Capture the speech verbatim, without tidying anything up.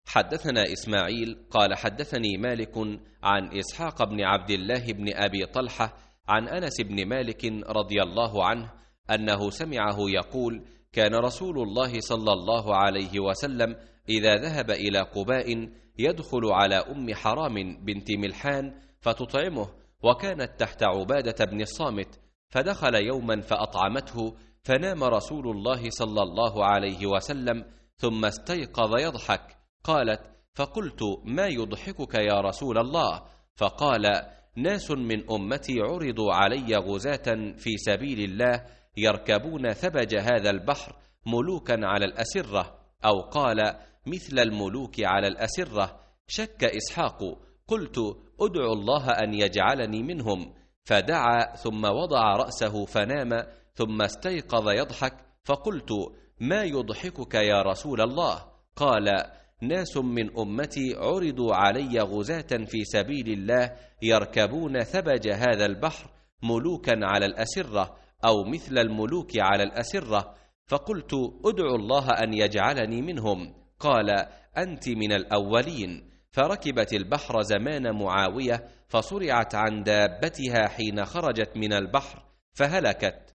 حدثنا إسماعيل قال حدثني مالك عن إسحاق بن عبد الله بن أبي طلحة عن أنس بن مالك رضي الله عنه أنه سمعه يقول: كان رسول الله صلى الله عليه وسلم إذا ذهب إلى قباء يدخل على أم حرام بنت ملحان فتطعمه، وكانت تحت عبادة بن الصامت، فدخل يوما فأطعمته، فنام رسول الله صلى الله عليه وسلم ثم استيقظ يضحك. قالت: فقلت: ما يضحكك يا رسول الله؟ فقال: ناس من أمتي عرضوا علي غزاة في سبيل الله يركبون ثبج هذا البحر ملوكا على الأسرة، أو قال مثل الملوك على الأسرة. شك إسحاق. قلت: أدعو الله أن يجعلني منهم. فدعا ثم وضع رأسه فنام، ثم استيقظ يضحك. فقلت: ما يضحكك يا رسول الله؟ قال: ناس من أمتي عرضوا علي غزاة في سبيل الله يركبون ثبج هذا البحر ملوكا على الأسرة، أو مثل الملوك على الأسرة. فقلت: أدعو الله أن يجعلني منهم. قال: أنت من الأولين. فركبت البحر زمان معاوية، فصرعت عن دابتها حين خرجت من البحر فهلكت.